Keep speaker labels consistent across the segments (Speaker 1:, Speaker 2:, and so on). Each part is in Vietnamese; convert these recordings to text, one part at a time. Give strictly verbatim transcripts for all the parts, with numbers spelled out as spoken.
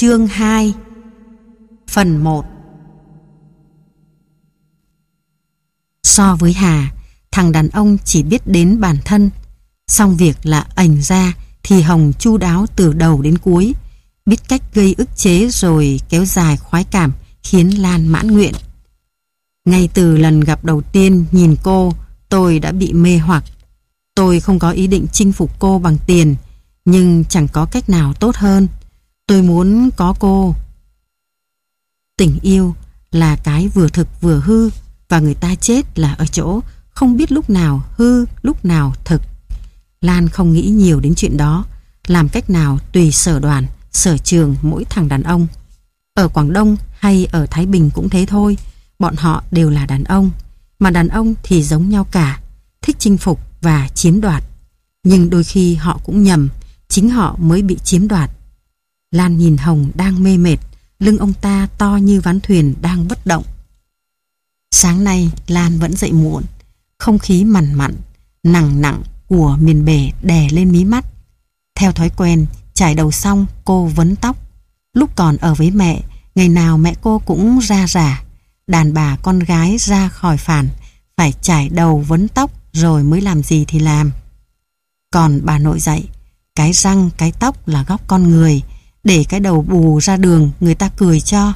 Speaker 1: Chương hai. Phần một. So với Hà, thằng đàn ông chỉ biết đến bản thân, xong việc là ảnh ra thì Hồng chu đáo từ đầu đến cuối, biết cách gây ức chế rồi kéo dài khoái cảm khiến Lan mãn nguyện. Ngay từ lần gặp đầu tiên nhìn cô, tôi đã bị mê hoặc. Tôi không có ý định chinh phục cô bằng tiền, nhưng chẳng có cách nào tốt hơn. Tôi muốn có cô. Tình yêu là cái vừa thực vừa hư, và người ta chết là ở chỗ không biết lúc nào hư, lúc nào thực. Lan không nghĩ nhiều đến chuyện đó, làm cách nào tùy sở đoàn, sở trường mỗi thằng đàn ông. Ở Quảng Đông hay ở Thái Bình cũng thế thôi, bọn họ đều là đàn ông, mà đàn ông thì giống nhau cả, thích chinh phục và chiếm đoạt. Nhưng đôi khi họ cũng nhầm, chính họ mới bị chiếm đoạt. Lan nhìn Hồng đang mê mệt, lưng ông ta to như ván thuyền đang bất động. Sáng nay Lan vẫn dậy muộn, không khí mằn mặn, nặng nặng của miền bể đè lên mí mắt. Theo thói quen, chải đầu xong cô vấn tóc. Lúc còn ở với mẹ, ngày nào mẹ cô cũng ra rả. Đàn bà con gái ra khỏi phản, phải chải đầu vấn tóc rồi mới làm gì thì làm. Còn bà nội dạy, cái răng cái tóc là góc con người, để cái đầu bù ra đường người ta cười cho.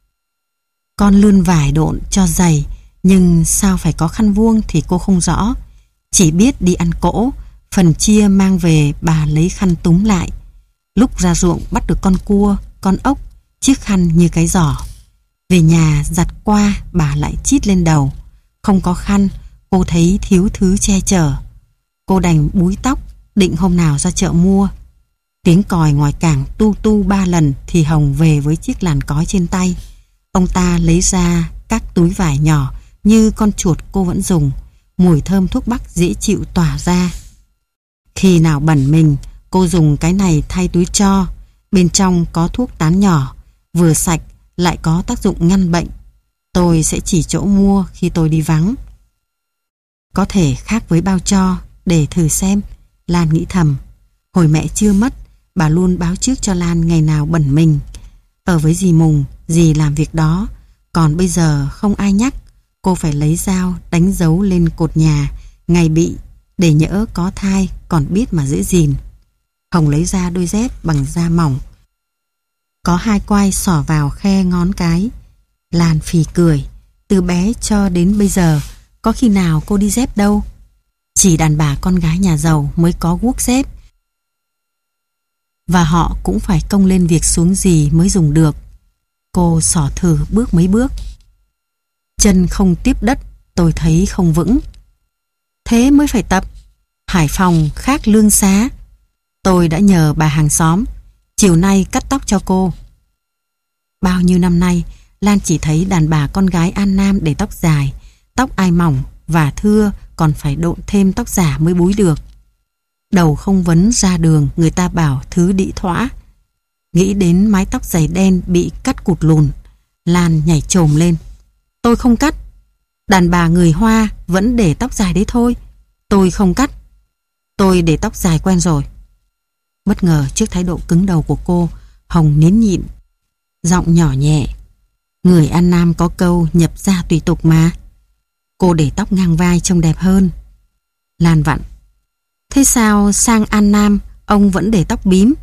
Speaker 1: Con lươn vải độn cho dày, nhưng sao phải có khăn vuông thì cô không rõ. Chỉ biết đi ăn cỗ, phần chia mang về bà lấy khăn túm lại. Lúc ra ruộng bắt được con cua, con ốc, chiếc khăn như cái giỏ. Về nhà giặt qua bà lại chít lên đầu. Không có khăn, cô thấy thiếu thứ che chở. Cô đành búi tóc, định hôm nào ra chợ mua. Tiếng còi ngoài cảng tu tu ba lần thì Hồng về với chiếc làn cói trên tay. Ông ta lấy ra các túi vải nhỏ như con chuột cô vẫn dùng. Mùi thơm thuốc bắc dễ chịu tỏa ra. Khi nào bẩn mình, cô dùng cái này thay túi tro. Bên trong có thuốc tán nhỏ, vừa sạch lại có tác dụng ngăn bệnh. Tôi sẽ chỉ chỗ mua khi tôi đi vắng. Có thể khác với bao tro, để thử xem. Lan nghĩ thầm. Hồi mẹ chưa mất, bà luôn báo trước cho Lan ngày nào bẩn mình. Ở với dì Mùng, dì làm việc đó. Còn bây giờ không ai nhắc, cô phải lấy dao đánh dấu lên cột nhà ngày bị, để nhỡ có thai còn biết mà giữ gìn. Hồng lấy ra đôi dép bằng da mỏng, có hai quai xỏ vào khe ngón cái. Lan phì cười. Từ bé cho đến bây giờ, có khi nào cô đi dép đâu. Chỉ đàn bà con gái nhà giàu mới có guốc dép, và họ cũng phải công lên việc xuống gì mới dùng được. Cô xỏ thử bước mấy bước. Chân không tiếp đất, tôi thấy không vững. Thế mới phải tập. Hải Phòng khác Lương Xá. Tôi đã nhờ bà hàng xóm, chiều nay cắt tóc cho cô. Bao nhiêu năm nay, Lan chỉ thấy đàn bà con gái An Nam để tóc dài, tóc ai mỏng và thưa còn phải độn thêm tóc giả mới búi được. Đầu không vấn ra đường người ta bảo thứ đĩ thõa. Nghĩ đến mái tóc dày đen bị cắt cụt lùn, Lan nhảy chồm lên. Tôi không cắt. Đàn bà người Hoa vẫn để tóc dài đấy thôi. Tôi không cắt. Tôi để tóc dài quen rồi. Bất ngờ trước thái độ cứng đầu của cô, Hồng nín nhịn, giọng nhỏ nhẹ. Người An Nam có câu nhập gia tùy tục mà. Cô để tóc ngang vai trông đẹp hơn. Lan vặn. Thế sao sang An Nam ông vẫn để tóc bím?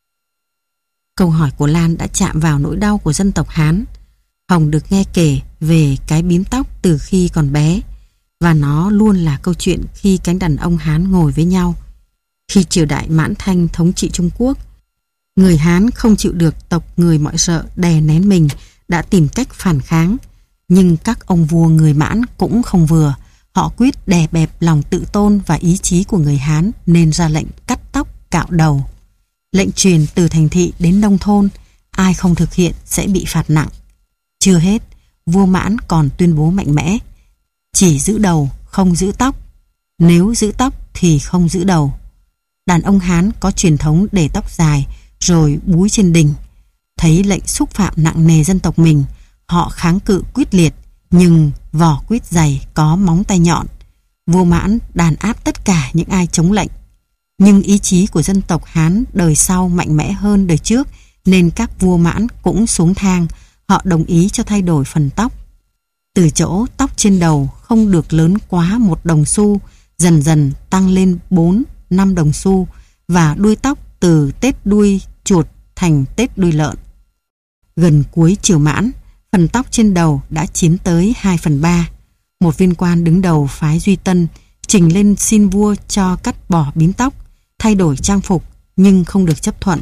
Speaker 1: Câu hỏi của Lan đã chạm vào nỗi đau của dân tộc Hán. Hồng được nghe kể về cái bím tóc từ khi còn bé, và nó luôn là câu chuyện khi cánh đàn ông Hán ngồi với nhau. Khi triều đại Mãn Thanh thống trị Trung Quốc, người Hán không chịu được tộc người mọi rợ đè nén mình, đã tìm cách phản kháng. Nhưng các ông vua người Mãn cũng không vừa. Họ quyết đè bẹp lòng tự tôn và ý chí của người Hán nên ra lệnh cắt tóc cạo đầu. Lệnh truyền từ thành thị đến nông thôn, ai không thực hiện sẽ bị phạt nặng. Chưa hết, vua Mãn còn tuyên bố mạnh mẽ: chỉ giữ đầu, không giữ tóc. Nếu giữ tóc thì không giữ đầu. Đàn ông Hán có truyền thống để tóc dài rồi búi trên đỉnh. Thấy lệnh xúc phạm nặng nề dân tộc mình, họ kháng cự quyết liệt, nhưng vỏ quýt dày có móng tay nhọn. Vua Mãn đàn áp tất cả những ai chống lệnh. Nhưng ý chí của dân tộc Hán đời sau mạnh mẽ hơn đời trước, nên các vua Mãn cũng xuống thang, họ đồng ý cho thay đổi phần tóc. Từ chỗ tóc trên đầu không được lớn quá một đồng xu, dần dần tăng lên bốn, năm đồng xu, và đuôi tóc từ tết đuôi chuột thành tết đuôi lợn. Gần cuối triều Mãn, phần tóc trên đầu đã chiếm tới hai phần ba. Một viên quan đứng đầu phái Duy Tân trình lên xin vua cho cắt bỏ bím tóc, thay đổi trang phục, nhưng không được chấp thuận.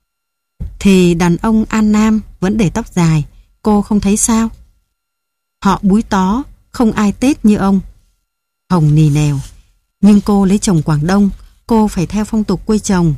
Speaker 1: Thì đàn ông An Nam vẫn để tóc dài, cô không thấy sao? Họ búi tó, không ai tết như ông. Hồng nì nèo, nhưng cô lấy chồng Quảng Đông, cô phải theo phong tục quê chồng.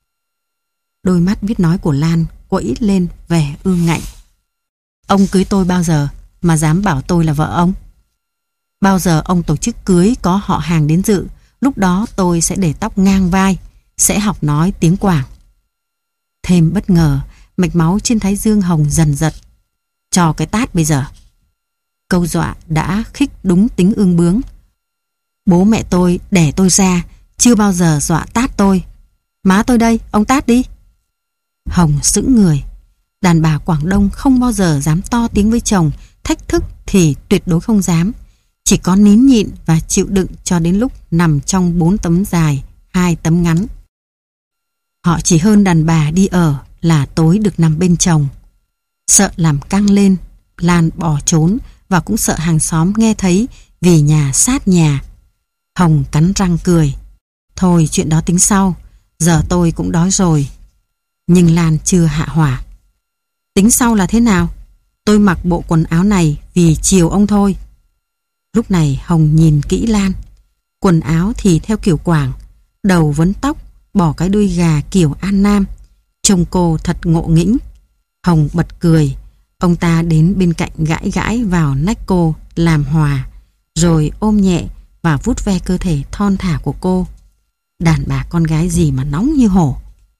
Speaker 1: Đôi mắt biết nói của Lan quẫy lên vẻ ương ngạnh. Ông cưới tôi bao giờ mà dám bảo tôi là vợ ông? Bao giờ ông tổ chức cưới có họ hàng đến dự, lúc đó tôi sẽ để tóc ngang vai, sẽ học nói tiếng Quảng. Thêm bất ngờ, mạch máu trên thái dương Hồng dần giật. Cho cái tát bây giờ. Câu dọa đã khích đúng tính ương bướng. Bố mẹ tôi đẻ tôi ra, chưa bao giờ dọa tát tôi. Má tôi đây, ông tát đi. Hồng sững người. Đàn bà Quảng Đông không bao giờ dám to tiếng với chồng, thách thức thì tuyệt đối không dám. Chỉ có nín nhịn và chịu đựng cho đến lúc nằm trong bốn tấm dài, hai tấm ngắn. Họ chỉ hơn đàn bà đi ở là tối được nằm bên chồng. Sợ làm căng lên, Lan bỏ trốn và cũng sợ hàng xóm nghe thấy vì nhà sát nhà. Hồng cắn răng cười. Thôi chuyện đó tính sau, giờ tôi cũng đói rồi. Nhưng Lan chưa hạ hỏa. Tính sau là thế nào? Tôi mặc bộ quần áo này vì chiều ông thôi. Lúc này Hồng nhìn kỹ Lan. Quần áo thì theo kiểu Quảng, đầu vấn tóc, bỏ cái đuôi gà kiểu An Nam. Trông cô thật ngộ nghĩnh. Hồng bật cười. Ông ta đến bên cạnh gãi gãi vào nách cô làm hòa, rồi ôm nhẹ và vuốt ve cơ thể thon thả của cô. Đàn bà con gái gì mà nóng như hổ.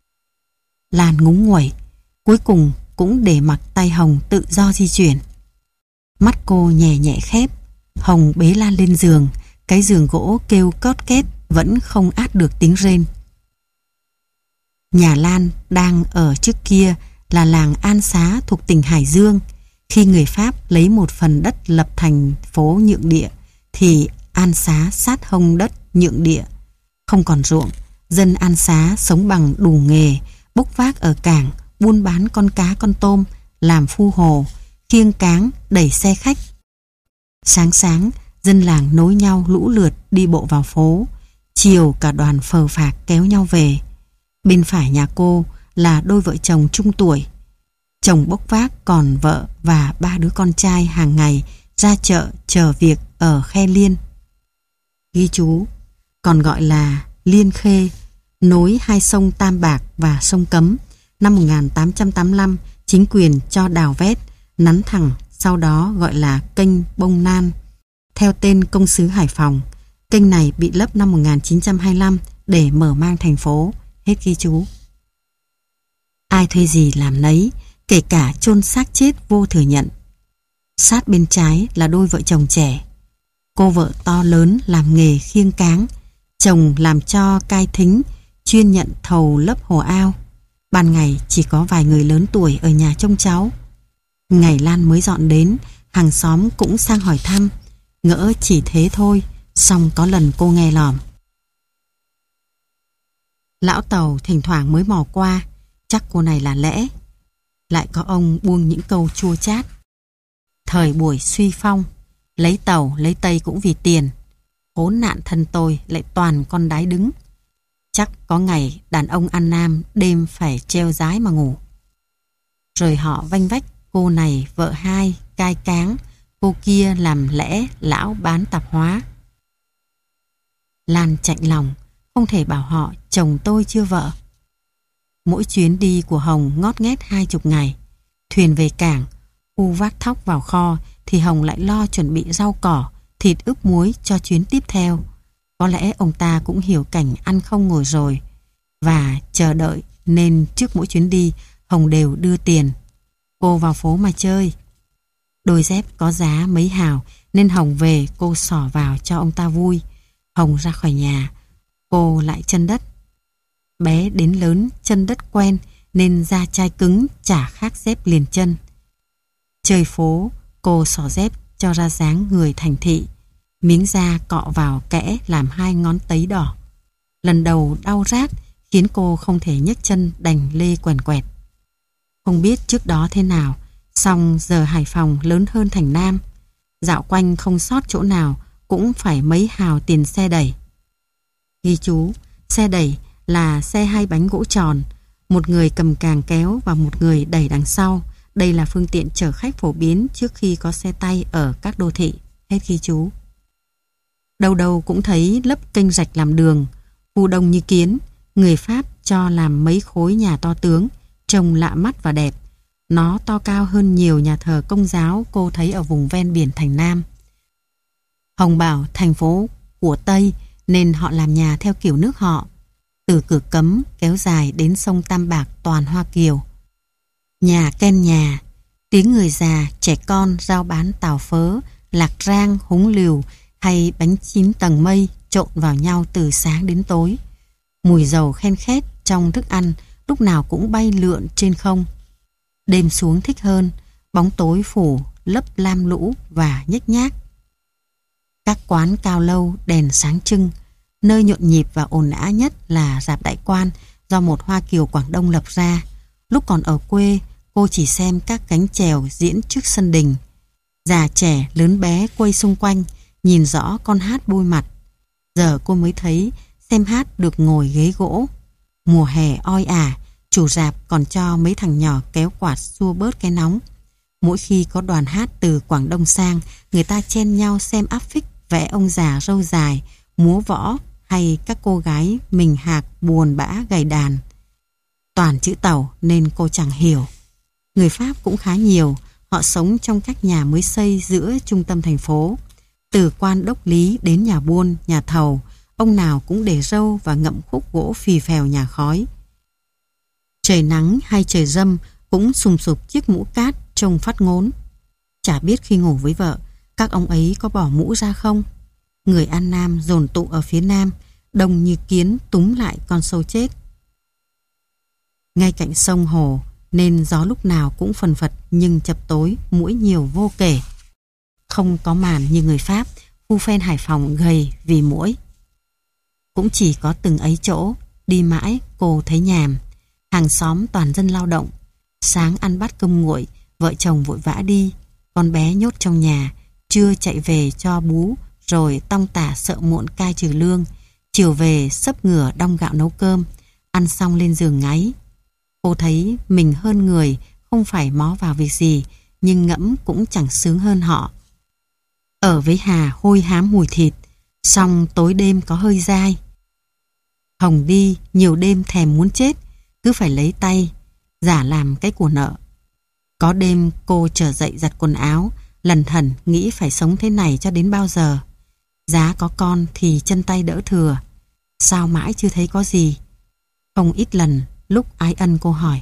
Speaker 1: Lan ngúng nguẩy, cuối cùng cũng để mặc tay Hồng tự do di chuyển. Mắt cô nhẹ nhẹ khép. Hồng bế Lan lên giường. Cái giường gỗ kêu cót két vẫn không át được tiếng rên. Nhà Lan đang ở trước kia là làng An Xá thuộc tỉnh Hải Dương. Khi người Pháp lấy một phần đất lập thành phố nhượng địa thì An Xá sát hông đất nhượng địa. Không còn ruộng, dân An Xá sống bằng đủ nghề, bốc vác ở cảng, buôn bán con cá con tôm, làm phu hồ, khiêng cáng, đẩy xe khách. Sáng sáng, dân làng nối nhau lũ lượt đi bộ vào phố. Chiều cả đoàn phờ phạc kéo nhau về. Bên phải nhà cô là đôi vợ chồng trung tuổi. Chồng bốc vác còn vợ và ba đứa con trai hàng ngày ra chợ chờ việc ở Khe Liên. Ghi chú, còn gọi là Liên Khê, nối hai sông Tam Bạc và sông Cấm. Năm một nghìn tám trăm tám mươi lăm, chính quyền cho đào vét, nắn thẳng, sau đó gọi là kênh Bông Nan, theo tên công xứ Hải Phòng. Kênh này bị lấp năm một nghìn chín trăm hai mươi lăm để mở mang thành phố. Hết ghi chú. Ai thuê gì làm nấy, kể cả chôn xác chết vô thừa nhận. Sát bên trái là đôi vợ chồng trẻ. Cô vợ to lớn làm nghề khiêng cáng, chồng làm cho cai thính, chuyên nhận thầu lấp hồ ao. Ban ngày chỉ có vài người lớn tuổi ở nhà trông cháu. Ngày Lan mới dọn đến, hàng xóm cũng sang hỏi thăm. Ngỡ chỉ thế thôi, xong có lần cô nghe lỏm. Lão Tàu thỉnh thoảng mới mò qua, chắc cô này là lẽ. Lại có ông buông những câu chua chát. Thời buổi suy phong, lấy Tàu lấy Tây cũng vì tiền. Khốn nạn thân tôi lại toàn con đái đứng. Chắc có ngày đàn ông ăn nam đêm phải treo dái mà ngủ. Rồi họ vanh vách, cô này vợ hai cai cáng, cô kia làm lẽ lão bán tạp hóa. Lan chạnh lòng, không thể bảo họ chồng tôi chưa vợ. Mỗi chuyến đi của Hồng ngót nghét hai chục ngày. Thuyền về cảng, u vác thóc vào kho thì Hồng lại lo chuẩn bị rau cỏ, thịt ướp muối cho chuyến tiếp theo. Có lẽ ông ta cũng hiểu cảnh ăn không ngồi rồi và chờ đợi, nên trước mỗi chuyến đi Hồng đều đưa tiền. Cô vào phố mà chơi. Đôi dép có giá mấy hào nên Hồng về cô xỏ vào cho ông ta vui. Hồng ra khỏi nhà, cô lại chân đất. Bé đến lớn chân đất quen nên da chai cứng chả khác dép liền chân. Chơi phố, cô xỏ dép cho ra dáng người thành thị. Miếng da cọ vào kẽ làm hai ngón tấy đỏ. Lần đầu đau rát khiến cô không thể nhấc chân đành lê quèn quẹt. Không biết trước đó thế nào, song giờ Hải Phòng lớn hơn thành Nam. Dạo quanh không sót chỗ nào cũng phải mấy hào tiền xe đẩy. Ghi chú, xe đẩy là xe hai bánh gỗ tròn, một người cầm càng kéo và một người đẩy đằng sau. Đây là phương tiện chở khách phổ biến trước khi có xe tay ở các đô thị. Hết ghi chú. Đâu đâu cũng thấy lấp kênh rạch làm đường, khu đông như kiến. Người Pháp cho làm mấy khối nhà to tướng, trông lạ mắt và đẹp. Nó to cao hơn nhiều nhà thờ Công giáo cô thấy ở vùng ven biển thành Nam. Hồng bảo thành phố của Tây nên họ làm nhà theo kiểu nước họ. Từ cửa Cấm kéo dài đến sông Tam Bạc toàn hoa kiều. Nhà ken nhà, tiếng người già, trẻ con rao bán tàu phớ, lạc rang, húng liều hay bánh chín tầng mây trộn vào nhau từ sáng đến tối. Mùi dầu khen khét trong thức ăn lúc nào cũng bay lượn trên không. Đêm xuống thích hơn, bóng tối phủ lấp lam lũ và nhếch nhác. Các quán cao lâu đèn sáng trưng, nơi nhộn nhịp và ồn ào nhất là rạp Đại Quan do một Hoa kiều Quảng Đông lập ra. Lúc còn ở quê, cô chỉ xem các cánh chèo diễn trước sân đình. Già trẻ, lớn bé quay xung quanh, nhìn rõ con hát bôi mặt. Giờ cô mới thấy xem hát được ngồi ghế gỗ. Mùa hè oi ả, chủ rạp còn cho mấy thằng nhỏ kéo quạt xua bớt cái nóng. Mỗi khi có đoàn hát từ Quảng Đông sang, người ta chen nhau xem áp phích vẽ ông già râu dài, múa võ hay các cô gái mình hạc buồn bã gầy đàn. Toàn chữ Tàu nên cô chẳng hiểu. Người Pháp cũng khá nhiều, họ sống trong các nhà mới xây giữa trung tâm thành phố. Từ quan đốc lý đến nhà buôn, nhà thầu, ông nào cũng để râu và ngậm khúc gỗ phì phèo nhà khói. Trời nắng hay trời râm cũng sùng sục chiếc mũ cát trông phát ngốn. Chả biết khi ngủ với vợ, các ông ấy có bỏ mũ ra không? Người An Nam dồn tụ ở phía Nam, đông như kiến túm lại con sâu chết. Ngay cạnh sông hồ nên gió lúc nào cũng phần phật, nhưng chập tối muỗi nhiều vô kể. Không có màn như người Pháp, khu phen Hải Phòng gầy vì muỗi. Cũng chỉ có từng ấy chỗ, đi mãi cô thấy nhàm. Hàng xóm toàn dân lao động. Sáng ăn bát cơm nguội, vợ chồng vội vã đi, con bé nhốt trong nhà, trưa chạy về cho bú, rồi tong tả sợ muộn cai trừ lương, chiều về xấp ngửa đong gạo nấu cơm, ăn xong lên giường ngáy. Cô thấy mình hơn người, không phải mó vào việc gì, nhưng ngẫm cũng chẳng sướng hơn họ. Ở với Hà hôi hám mùi thịt, xong tối đêm có hơi dai. Hồng đi, nhiều đêm thèm muốn chết, cứ phải lấy tay, giả làm cái của nợ. Có đêm cô trở dậy giặt quần áo, lần thẩn nghĩ phải sống thế này cho đến bao giờ. Giá có con thì chân tay đỡ thừa, sao mãi chưa thấy có gì. Không ít lần lúc ái ân cô hỏi: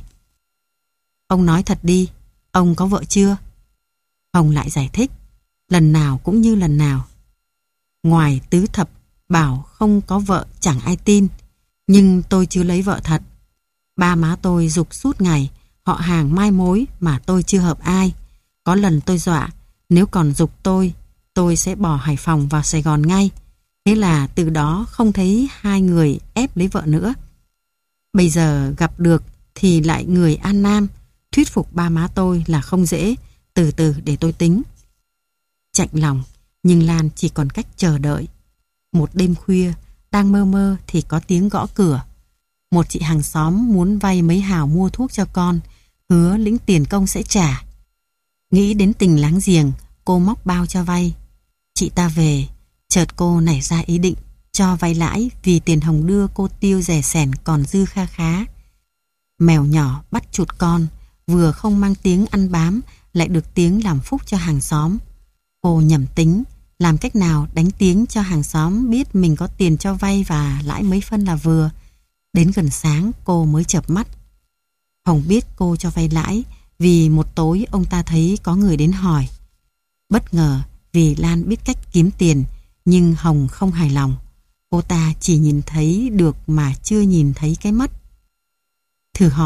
Speaker 1: ông nói thật đi, ông có vợ chưa? Hồng lại giải thích, lần nào cũng như lần nào. Ngoài tứ thập bảo không có vợ chẳng ai tin, nhưng tôi chưa lấy vợ thật. Ba má tôi giục suốt ngày, họ hàng mai mối mà tôi chưa hợp ai. Có lần tôi dọa, nếu còn giục tôi, tôi sẽ bỏ Hải Phòng vào Sài Gòn ngay. Thế là từ đó không thấy hai người ép lấy vợ nữa. Bây giờ gặp được thì lại người An Nam, thuyết phục ba má tôi là không dễ, từ từ để tôi tính. Chạnh lòng, nhưng Lan chỉ còn cách chờ đợi. Một đêm khuya, đang mơ mơ thì có tiếng gõ cửa. Một chị hàng xóm muốn vay mấy hào mua thuốc cho con, hứa lĩnh tiền công sẽ trả. Nghĩ đến tình láng giềng, cô móc bao cho vay. Chị ta về, chợt cô nảy ra ý định cho vay lãi vì tiền Hồng đưa cô tiêu rẻ sẻn còn dư kha khá. Mèo nhỏ bắt chuột con, vừa không mang tiếng ăn bám, lại được tiếng làm phúc cho hàng xóm. Cô nhẩm tính, làm cách nào đánh tiếng cho hàng xóm biết mình có tiền cho vay và lãi mấy phân là vừa. Đến gần sáng cô mới chợp mắt. Hồng biết cô cho vay lãi vì một tối ông ta thấy có người đến hỏi. Bất ngờ vì Lan biết cách kiếm tiền, nhưng Hồng không hài lòng. Cô ta chỉ nhìn thấy được mà chưa nhìn thấy cái mất. Thử hỏi,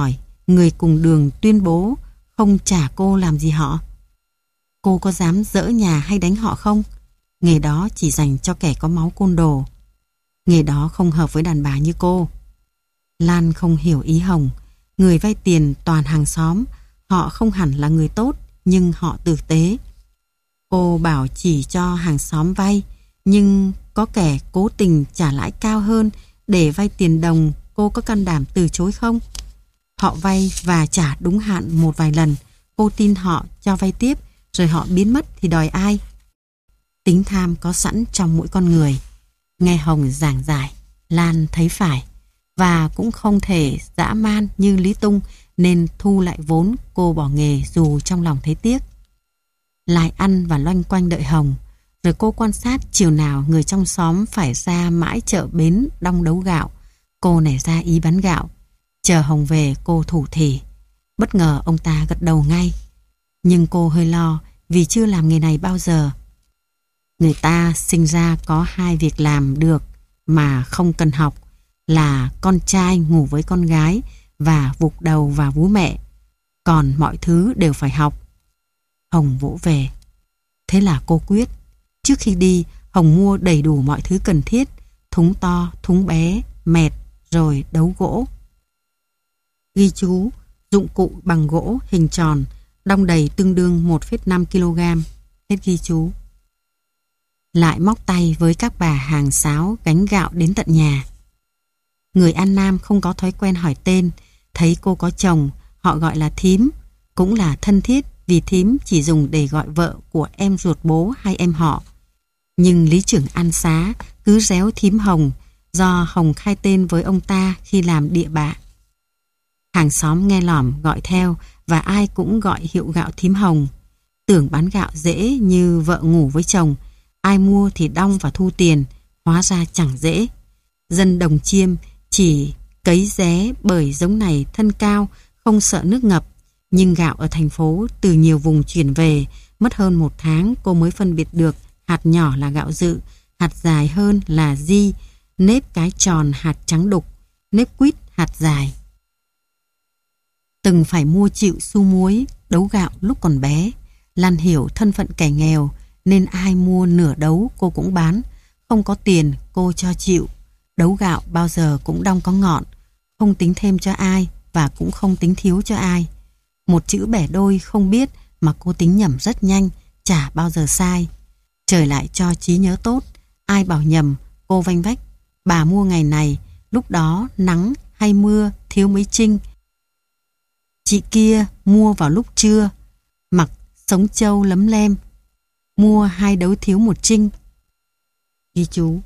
Speaker 1: người cùng đường tuyên bố không trả cô làm gì họ. Cô có dám dỡ nhà hay đánh họ không? Nghề đó chỉ dành cho kẻ có máu côn đồ. Nghề đó không hợp với đàn bà như cô. Lan không hiểu ý Hồng. Người vay tiền toàn hàng xóm. Họ không hẳn là người tốt, nhưng họ tử tế. Cô bảo chỉ cho hàng xóm vay, nhưng có kẻ cố tình trả lãi cao hơn để vay tiền đồng, cô có can đảm từ chối không? Họ vay và trả đúng hạn một vài lần, cô tin họ cho vay tiếp, rồi họ biến mất thì đòi ai? Tính tham có sẵn trong mỗi con người. Nghe Hồng giảng giải, Lan thấy phải, và cũng không thể dã man như Lý Tung, nên thu lại vốn cô bỏ nghề dù trong lòng thấy tiếc. Lại ăn và loanh quanh đợi Hồng, rồi cô quan sát chiều nào người trong xóm phải ra mãi chợ bến đong đấu gạo. Cô nảy ra ý bán gạo. Chờ Hồng về cô thủ thỉ. Bất ngờ ông ta gật đầu ngay. Nhưng cô hơi lo vì chưa làm nghề này bao giờ. Người ta sinh ra có hai việc làm được mà không cần học, là con trai ngủ với con gái và vụt đầu vào vú mẹ. Còn mọi thứ đều phải học. Hồng vỗ về. Thế là cô quyết. Trước khi đi, Hồng mua đầy đủ mọi thứ cần thiết, thúng to, thúng bé, mẹt, rồi đấu gỗ. Ghi chú, dụng cụ bằng gỗ hình tròn, đong đầy tương đương một phẩy năm ki lô gam. Hết ghi chú. Lại móc tay với các bà hàng xáo gánh gạo đến tận nhà. Người An Nam không có thói quen hỏi tên, thấy cô có chồng, họ gọi là thím, cũng là thân thiết vì thím chỉ dùng để gọi vợ của em ruột bố hay em họ. Nhưng lý trưởng An Xá cứ réo thím Hồng, do Hồng khai tên với ông ta khi làm địa bạ. Hàng xóm nghe lỏm gọi theo và ai cũng gọi hiệu gạo thím Hồng. Tưởng bán gạo dễ như vợ ngủ với chồng, ai mua thì đong và thu tiền, hóa ra chẳng dễ. Dân Đồng Chiêm chỉ cấy ré bởi giống này thân cao, không sợ nước ngập. Nhưng gạo ở thành phố từ nhiều vùng chuyển về, mất hơn một tháng cô mới phân biệt được hạt nhỏ là gạo dự, hạt dài hơn là di, nếp cái tròn hạt trắng đục, nếp quýt hạt dài. Từng phải mua chịu xu muối, đấu gạo lúc còn bé. Lan hiểu thân phận kẻ nghèo, nên ai mua nửa đấu cô cũng bán. Không có tiền cô cho chịu. Đấu gạo bao giờ cũng đong có ngọn, không tính thêm cho ai và cũng không tính thiếu cho ai. Một chữ bẻ đôi không biết mà cô tính nhầm rất nhanh, chả bao giờ sai. Trời lại cho trí nhớ tốt, ai bảo nhầm cô vanh vách. Bà mua ngày này, lúc đó nắng hay mưa thiếu mấy trinh. Chị kia mua vào lúc trưa, mặc sống trâu lấm lem, mua hai đấu thiếu một trinh. Ghi chú.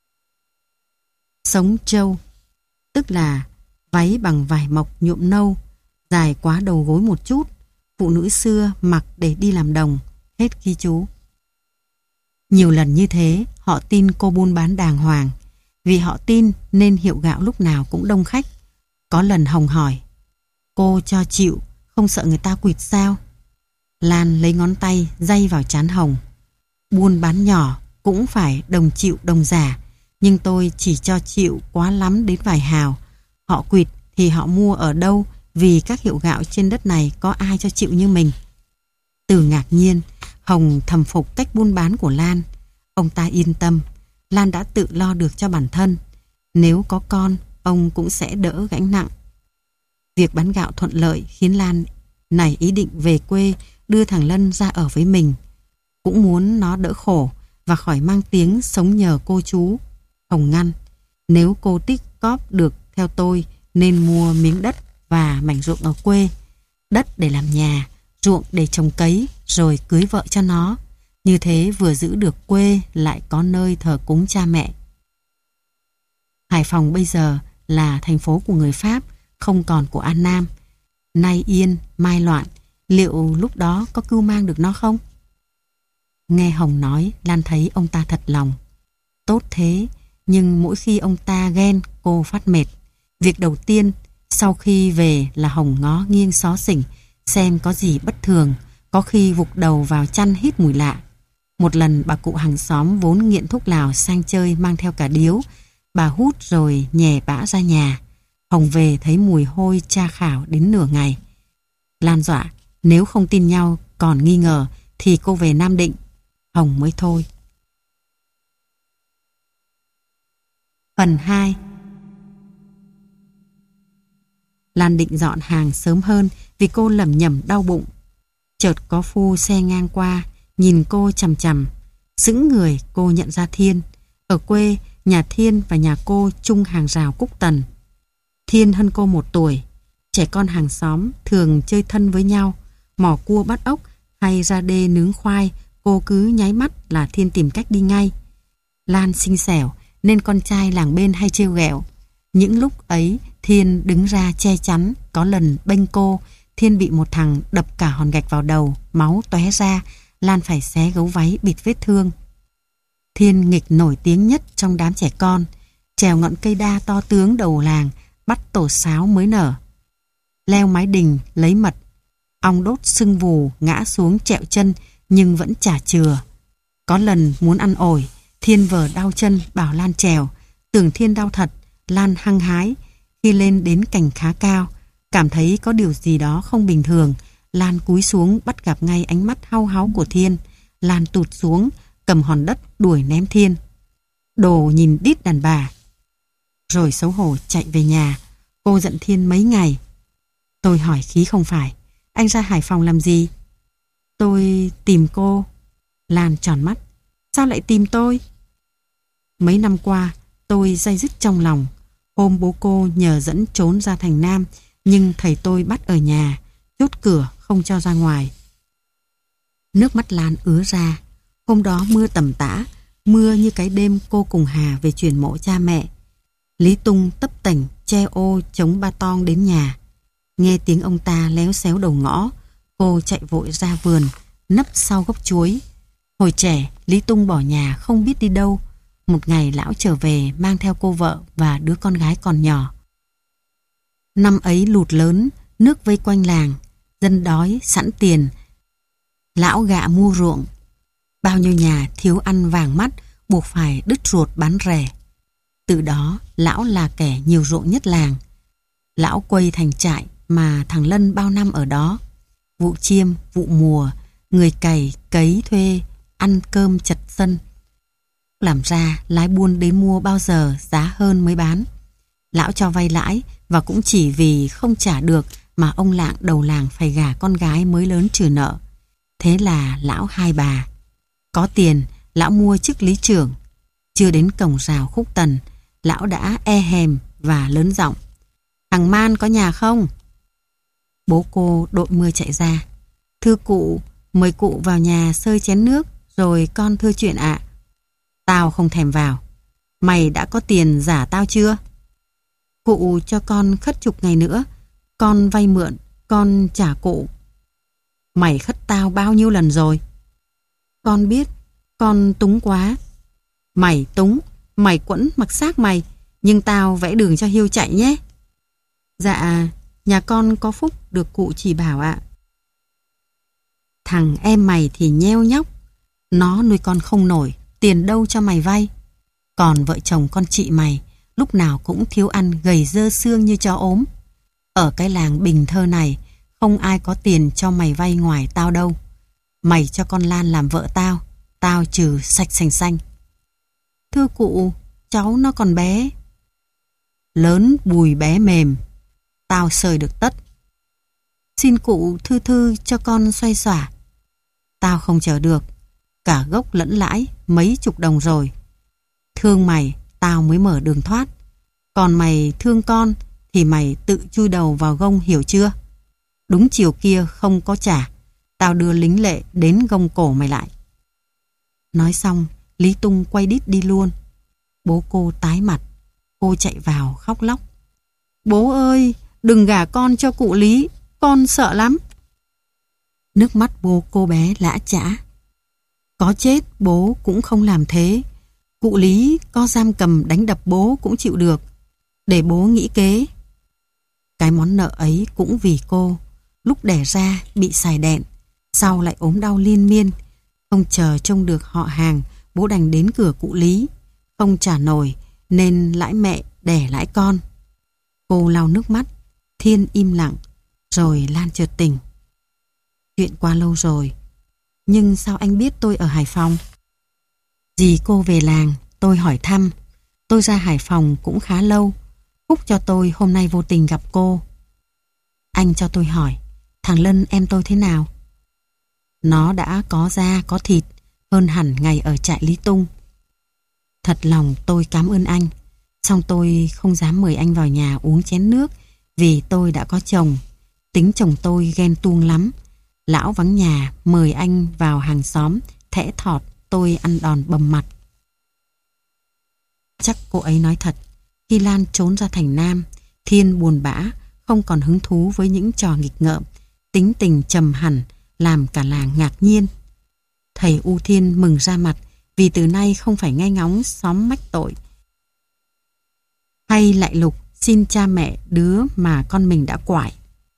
Speaker 1: Sống trâu, tức là váy bằng vải mộc nhuộm nâu, dài quá đầu gối một chút, phụ nữ xưa mặc để đi làm đồng. Hết ghi chú. Nhiều lần như thế, họ tin cô buôn bán đàng hoàng. Vì họ tin nên hiệu gạo lúc nào cũng đông khách. Có lần Hồng hỏi, cô cho chịu, không sợ người ta quỵt sao? Lan lấy ngón tay day vào trán Hồng. Buôn bán nhỏ cũng phải đồng chịu đồng giả, nhưng tôi chỉ cho chịu quá lắm đến vài hào. Họ quỵt thì họ mua ở đâu, vì các hiệu gạo trên đất này có ai cho chịu như mình. Từ ngạc nhiên, Hồng thầm phục cách buôn bán của Lan. Ông ta yên tâm, Lan đã tự lo được cho bản thân. Nếu có con, ông cũng sẽ đỡ gánh nặng. Việc bán gạo thuận lợi khiến Lan nảy ý định về quê đưa thằng Lân ra ở với mình. Cũng muốn nó đỡ khổ và khỏi mang tiếng sống nhờ cô chú. Hồng ngăn, nếu cô tích cóp được theo tôi nên mua miếng đất và mảnh ruộng ở quê. Đất để làm nhà, ruộng để trồng cấy, rồi cưới vợ cho nó. Như thế vừa giữ được quê lại có nơi thờ cúng cha mẹ. Hải Phòng bây giờ là thành phố của người Pháp, không còn của An Nam. Nay yên, mai loạn, liệu lúc đó có cưu mang được nó không? Nghe Hồng nói, Lan thấy ông ta thật lòng. Tốt thế, nhưng mỗi khi ông ta ghen, cô phát mệt. Việc đầu tiên sau khi về là Hồng ngó nghiêng xó xỉnh, xem có gì bất thường, có khi vụt đầu vào chăn hít mùi lạ. Một lần bà cụ hàng xóm vốn nghiện thuốc lào sang chơi mang theo cả điếu. Bà hút rồi nhè bã ra nhà. Hồng về thấy mùi hôi tra khảo đến nửa ngày. Lan dọa nếu không tin nhau còn nghi ngờ thì cô về Nam Định. Hồng mới thôi. Phần hai. Lan định dọn hàng sớm hơn vì cô lẩm nhẩm đau bụng. Chợt có phu xe ngang qua, nhìn cô chằm chằm. Sững người cô nhận ra Thiên. Ở quê, nhà Thiên và nhà cô chung hàng rào Cúc Tần. Thiên hơn cô một tuổi. Trẻ con hàng xóm thường chơi thân với nhau, mò cua bắt ốc hay ra đê nướng khoai. Cô cứ nháy mắt là Thiên tìm cách đi ngay. Lan xinh xẻo nên con trai làng bên hay trêu ghẹo. Những lúc ấy Thiên đứng ra che chắn. Có lần bênh cô, Thiên bị một thằng đập cả hòn gạch vào đầu, máu tóe ra. Lan phải xé gấu váy bịt vết thương. Thiên nghịch nổi tiếng nhất trong đám trẻ con, trèo ngọn cây đa to tướng đầu làng, bắt tổ sáo mới nở, leo mái đình lấy mật. Ong đốt sưng vù ngã xuống trẹo chân nhưng vẫn chả chừa. Có lần muốn ăn ổi, Thiên vờ đau chân bảo Lan trèo. Tưởng Thiên đau thật, Lan hăng hái. Khi lên đến cành khá cao, cảm thấy có điều gì đó không bình thường, Lan cúi xuống bắt gặp ngay ánh mắt hau háu của Thiên. Lan tụt xuống, cầm hòn đất đuổi ném Thiên. Đồ nhìn đít đàn bà. Rồi xấu hổ chạy về nhà. Cô giận Thiên mấy ngày. Tôi hỏi khí không phải, anh ra Hải Phòng làm gì? Tôi tìm cô. Lan tròn mắt. Sao lại tìm tôi? Mấy năm qua tôi day dứt trong lòng. Hôm bố cô nhờ dẫn trốn ra thành Nam, nhưng thầy tôi bắt ở nhà, chốt cửa không cho ra ngoài. Nước mắt Lan ứa ra. Hôm đó mưa tầm tã, mưa như cái đêm cô cùng Hà về chuyển mộ cha mẹ. Lý Tung tấp tành che ô chống ba tong đến nhà. Nghe tiếng ông ta léo xéo đầu ngõ, cô chạy vội ra vườn, nấp sau gốc chuối. Hồi trẻ, Lý Tung bỏ nhà không biết đi đâu. Một ngày lão trở về mang theo cô vợ và đứa con gái còn nhỏ. Năm ấy lụt lớn, nước vây quanh làng, dân đói sẵn tiền. Lão gạ mua ruộng. Bao nhiêu nhà thiếu ăn vàng mắt, buộc phải đứt ruột bán rẻ. Từ đó lão là kẻ nhiều ruộng nhất làng. Lão quây thành trại mà thằng Lân bao năm ở đó. Vụ chiêm, vụ mùa, người cày, cấy thuê, ăn cơm chật sân. Làm ra lái buôn đến mua bao giờ giá hơn mới bán. Lão cho vay lãi và cũng chỉ vì không trả được mà ông Lạng đầu làng phải gả con gái mới lớn trừ nợ. Thế là lão hai bà. Có tiền, lão mua chức lý trưởng. Chưa đến cổng rào Khúc Tần, lão đã e hèm và lớn giọng. Thằng Man có nhà không? Bố cô đội mưa chạy ra. Thưa cụ, mời cụ vào nhà xơi chén nước rồi con thưa chuyện ạ. Tao không thèm vào. Mày đã có tiền giả tao chưa? Cụ cho con khất chục ngày nữa. Con vay mượn, con trả cụ. Mày khất tao bao nhiêu lần rồi? Con biết, con túng quá. Mày túng, mày quẫn mặc xác mày, nhưng tao vẽ đường cho hiêu chạy nhé. Dạ, nhà con có phúc được cụ chỉ bảo ạ. Thằng em mày thì nheo nhóc, nó nuôi con không nổi, tiền đâu cho mày vay. Còn vợ chồng con chị mày lúc nào cũng thiếu ăn gầy dơ xương như chó ốm. Ở cái làng Bình Thơ này không ai có tiền cho mày vay ngoài tao đâu. Mày cho con Lan làm vợ tao, tao trừ sạch sành xanh. Thưa cụ, cháu nó còn bé. Lớn bùi bé mềm, tao sơi được tất. Xin cụ thư thư cho con xoay xỏa. Tao không chờ được, cả gốc lẫn lãi mấy chục đồng rồi. Thương mày, tao mới mở đường thoát. Còn mày thương con thì mày tự chui đầu vào gông, hiểu chưa? Đúng chiều kia không có trả, tao đưa lính lệ đến gông cổ mày lại. Nói xong, Lý Tung quay đít đi luôn. Bố cô tái mặt. Cô chạy vào khóc lóc. Bố ơi, đừng gả con cho cụ Lý, con sợ lắm. Nước mắt bố cô bé lã chã. Có chết bố cũng không làm thế. Cụ Lý có giam cầm đánh đập bố cũng chịu được. Để bố nghĩ kế. Cái món nợ ấy cũng vì cô. Lúc đẻ ra bị xài đẹn, sau lại ốm đau liên miên. Không chờ trông được họ hàng, bố đành đến cửa cụ Lý. Không trả nổi nên lãi mẹ đẻ lãi con. Cô lau nước mắt. Thiên im lặng. Rồi Lan chợt tỉnh. Chuyện qua lâu rồi. Nhưng sao anh biết tôi ở Hải Phòng? Dì cô về làng, tôi hỏi thăm. Tôi ra Hải Phòng cũng khá lâu. Phúc cho tôi hôm nay vô tình gặp cô. Anh cho tôi hỏi, thằng Lân em tôi thế nào? Nó đã có da có thịt hơn hẳn ngày ở trại Lý Tung. Thật lòng tôi cảm ơn anh. Song tôi không dám mời anh vào nhà uống chén nước vì tôi đã có chồng. Tính chồng tôi ghen tuông lắm. Lão vắng nhà mời anh vào hàng xóm thẽ thọt tôi ăn đòn bầm mặt. Chắc cô ấy nói thật. Khi Lan trốn ra thành Nam, Thiên buồn bã, không còn hứng thú với những trò nghịch ngợm, tính tình trầm hẳn, làm cả làng ngạc nhiên. Thầy U Thiên mừng ra mặt vì từ nay không phải nghe ngóng xóm mách tội hay lại lục xin cha mẹ đứa mà con mình đã quải.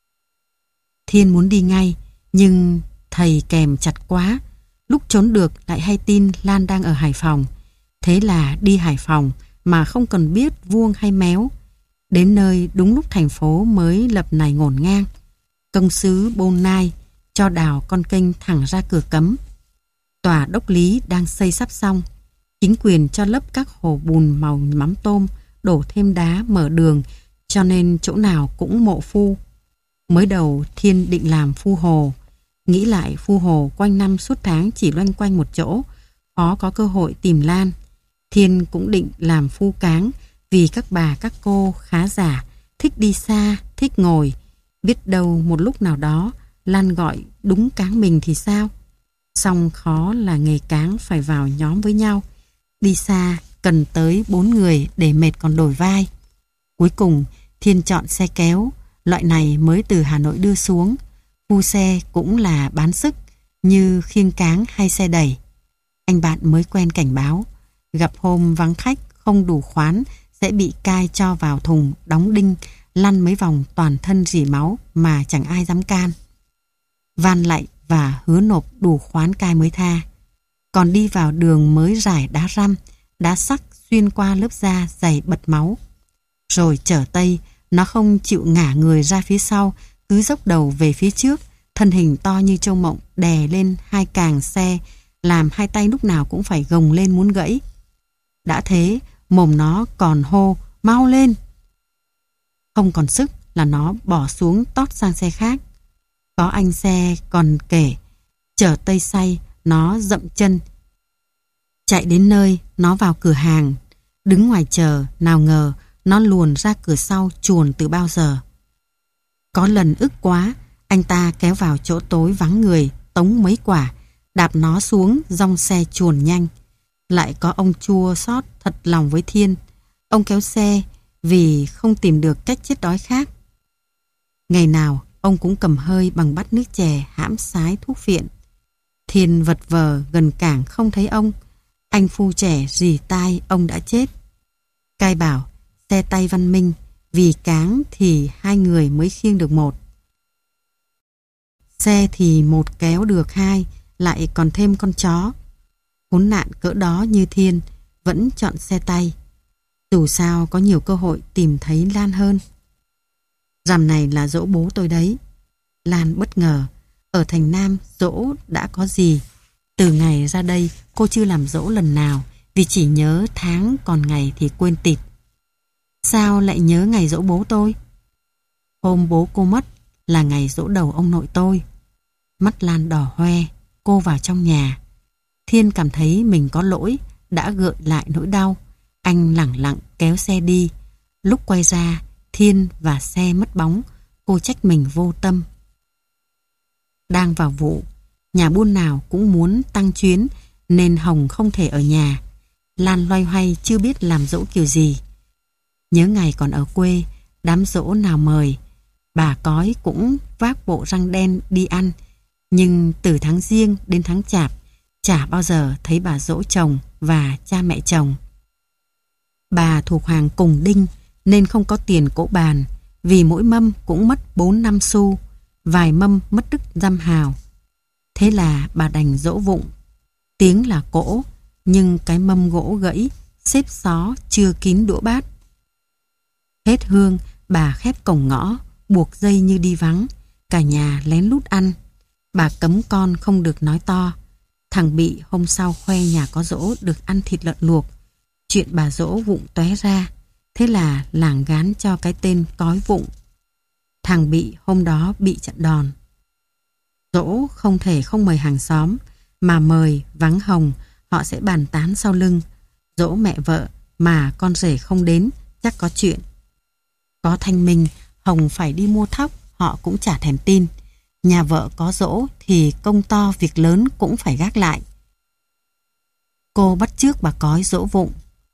Speaker 1: Thiên muốn đi ngay, nhưng thầy kèm chặt quá. Lúc trốn được lại hay tin Lan đang ở Hải Phòng. Thế là đi Hải Phòng mà không cần biết vuông hay méo. Đến nơi đúng lúc thành phố mới lập này ngổn ngang. Công sứ Bôn Nai cho đào con kênh thẳng ra cửa cấm. Tòa đốc lý đang xây sắp xong. Chính quyền cho lấp các hồ bùn màu mắm tôm, đổ thêm đá mở đường, cho nên chỗ nào cũng mộ phu. Mới đầu Thiên định làm phu hồ. Nghĩ lại phu hồ quanh năm suốt tháng chỉ loanh quanh một chỗ, khó có cơ hội tìm Lan. Thiên cũng định làm phu cáng vì các bà các cô khá giả, thích đi xa, thích ngồi. Biết đâu một lúc nào đó Lan gọi đúng cáng mình thì sao? Song khó là nghề cáng phải vào nhóm với nhau. Đi xa cần tới bốn người để mệt còn đổi vai. Cuối cùng Thiên chọn xe kéo, loại này mới từ Hà Nội đưa xuống. Phu xe cũng là bán sức như khiêng cáng hay xe đẩy. Anh bạn mới quen cảnh báo, gặp hôm vắng khách không đủ khoán sẽ bị cai cho vào thùng đóng đinh, lăn mấy vòng toàn thân rỉ máu mà chẳng ai dám can. Van lạy và hứa nộp đủ khoán cai mới tha. Còn đi vào đường mới rải đá răm, đá sắc xuyên qua lớp da dày bật máu. Rồi chở Tây, nó không chịu ngả người ra phía sau, cứ dốc đầu về phía trước, thân hình to như trâu mộng đè lên hai càng xe, làm hai tay lúc nào cũng phải gồng lên muốn gãy. Đã thế, mồm nó còn hô, mau lên. Không còn sức là nó bỏ xuống tót sang xe khác. Có anh xe còn kể, chở Tây say, nó dậm chân. Chạy đến nơi, nó vào cửa hàng, đứng ngoài chờ, nào ngờ nó luồn ra cửa sau chuồn từ bao giờ. Có lần ức quá, anh ta kéo vào chỗ tối vắng người, tống mấy quả, đạp nó xuống, dong xe chuồn nhanh. Lại có ông chua xót thật lòng với Thiên. Ông kéo xe vì không tìm được cách chết đói khác. Ngày nào, ông cũng cầm hơi bằng bát nước chè hãm sái thuốc phiện. Thiên vật vờ gần cảng không thấy ông. Anh phu trẻ rì tai ông đã chết. Cai bảo, xe tay văn minh, vì cáng thì hai người mới khiêng được một. Xe thì một kéo được hai, lại còn thêm con chó. Khốn nạn cỡ đó như Thiên vẫn chọn xe tay. Dù sao có nhiều cơ hội tìm thấy Lan hơn. Rằm này là giỗ bố tôi đấy. Lan bất ngờ. Ở thành Nam giỗ đã có gì? Từ ngày ra đây cô chưa làm giỗ lần nào, vì chỉ nhớ tháng còn ngày thì quên tịt. Sao lại nhớ ngày giỗ bố tôi? Hôm bố cô mất là ngày giỗ đầu ông nội tôi. Mắt Lan đỏ hoe. Cô vào trong nhà. Thiên cảm thấy mình có lỗi, đã gợi lại nỗi đau. Anh lẳng lặng kéo xe đi. Lúc quay ra, Thiên và xe mất bóng. Cô trách mình vô tâm. Đang vào vụ, nhà buôn nào cũng muốn tăng chuyến, nên Hồng không thể ở nhà. Lan loay hoay chưa biết làm giỗ kiểu gì. Nhớ ngày còn ở quê, đám giỗ nào mời, bà cói cũng vác bộ răng đen đi ăn. Nhưng từ tháng Giêng đến tháng Chạp, chả bao giờ thấy bà giỗ chồng và cha mẹ chồng. Bà thuộc hàng cùng đinh nên không có tiền cỗ bàn, vì mỗi mâm cũng mất bốn năm xu, vài mâm mất đứt dăm hào. Thế là bà đành giỗ vụng. Tiếng là cỗ, nhưng cái mâm gỗ gãy, xếp xó chưa kín đũa bát. Hết hương, Bà khép cổng ngõ, buộc dây như đi vắng, cả nhà lén lút ăn. Bà cấm con không được nói to. Thằng Bị hôm sau khoe nhà có giỗ được ăn thịt lợn luộc. Chuyện bà giỗ vụng tóe ra, thế là làng gán cho cái tên cói vụng. Thằng Bị hôm đó bị trận đòn. Giỗ không thể không mời hàng xóm, mà mời vắng Hồng họ sẽ bàn tán sau lưng. Giỗ mẹ vợ mà con rể không đến chắc có chuyện. Có thanh minh Hồng phải đi mua thóc họ cũng chả thèm tin. Nhà vợ có giỗ thì công to việc lớn cũng phải gác lại. Cô bắt chước bà cói giỗ vụng.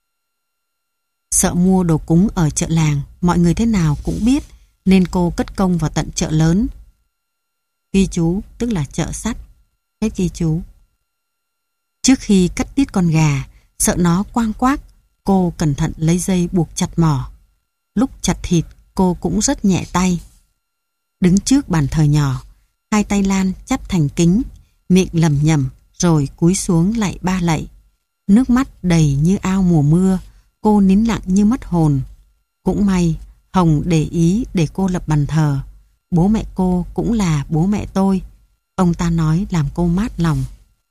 Speaker 1: Sợ mua đồ cúng ở chợ làng, mọi người thế nào cũng biết, nên cô cất công vào tận chợ lớn. Ghi chú tức là chợ sắt. Hết ghi chú. Trước khi cắt tiết con gà, sợ nó quang quác, cô cẩn thận lấy dây buộc chặt mỏ. Lúc chặt thịt, cô cũng rất nhẹ tay. Đứng trước bàn thờ nhỏ, hai tay Lan chắp thành kính, miệng lẩm nhẩm rồi cúi xuống lạy ba lạy. Nước mắt đầy như ao mùa mưa, cô nín lặng như mất hồn. Cũng may Hồng để ý để cô lập bàn thờ. Bố mẹ cô cũng là bố mẹ tôi, ông ta nói làm cô mát lòng.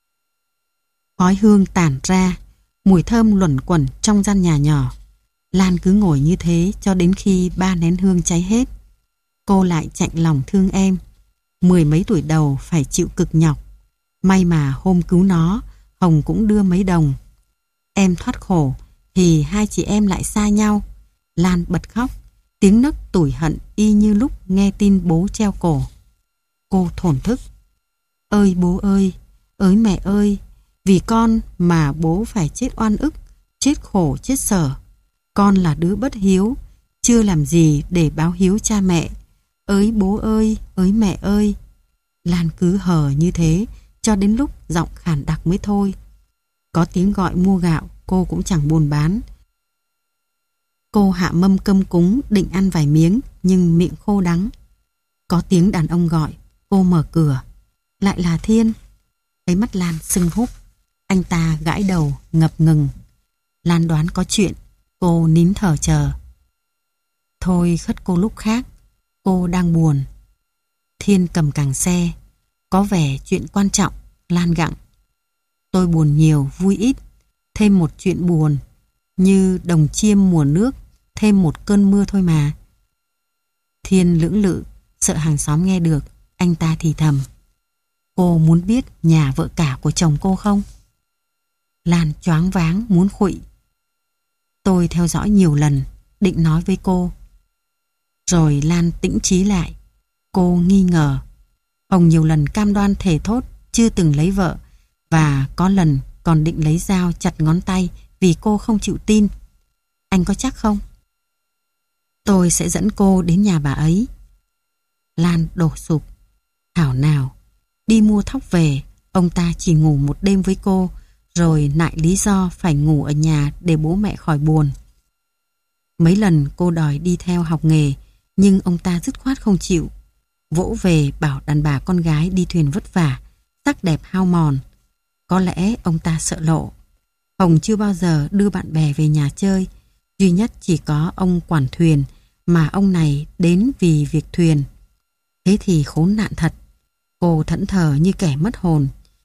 Speaker 1: Khói hương tản ra, mùi thơm luẩn quẩn trong gian nhà nhỏ. Lan cứ ngồi như thế cho đến khi ba nén hương cháy hết. Cô lại chạnh lòng thương em. Mười mấy tuổi đầu phải chịu cực nhọc. May mà hôm cứu nó, Hồng cũng đưa mấy đồng. Em thoát khổ thì hai chị em lại xa nhau. Lan bật khóc, tiếng nấc tủi hận y như lúc nghe tin bố treo cổ. Cô thổn thức. Ơi bố ơi, ới mẹ ơi, vì con mà bố phải chết oan ức, chết khổ chết sở. Con là đứa bất hiếu, chưa làm gì để báo hiếu cha mẹ. Ới bố ơi, ới mẹ ơi. Lan cứ hờ như thế cho đến lúc giọng khản đặc mới thôi. Có tiếng gọi mua gạo, cô cũng chẳng buồn bán. Cô hạ mâm cơm cúng định ăn vài miếng nhưng miệng khô đắng. Có tiếng đàn ông gọi, cô mở cửa. Lại là Thiên. Thấy mắt Lan sưng húp, anh ta gãi đầu ngập ngừng. Lan đoán có chuyện, cô nín thở chờ. Thôi khất cô lúc khác, cô đang buồn. Thiên cầm càng xe. Có vẻ chuyện quan trọng. Lan gặng. Tôi buồn nhiều, vui ít. Thêm một chuyện buồn, như đồng chiêm mùa nước, thêm một cơn mưa thôi mà. Thiên lưỡng lự, sợ hàng xóm nghe được, anh ta thì thầm. Cô muốn biết nhà vợ cả của chồng cô không? Lan choáng váng muốn khuỵu. Tôi theo dõi nhiều lần, định nói với cô. Rồi Lan tĩnh trí lại. Cô nghi ngờ. Hồng nhiều lần cam đoan thề thốt chưa từng lấy vợ, và có lần còn định lấy dao chặt ngón tay vì cô không chịu tin. Anh có chắc không? Tôi sẽ dẫn cô đến nhà bà ấy. Lan đổ sụp. Thảo nào, đi mua thóc về, ông ta chỉ ngủ một đêm với cô, rồi nại lý do phải ngủ ở nhà để bố mẹ khỏi buồn. Mấy lần cô đòi đi theo học nghề, nhưng ông ta dứt khoát không chịu. Vỗ về bảo đàn bà con gái đi thuyền vất vả, sắc đẹp hao mòn. Có lẽ ông ta sợ lộ. Hồng chưa bao giờ đưa bạn bè về nhà chơi, duy nhất chỉ có ông quản thuyền, mà ông này đến vì việc thuyền. Thế thì khốn nạn thật. Cô thẫn thờ như kẻ mất hồn.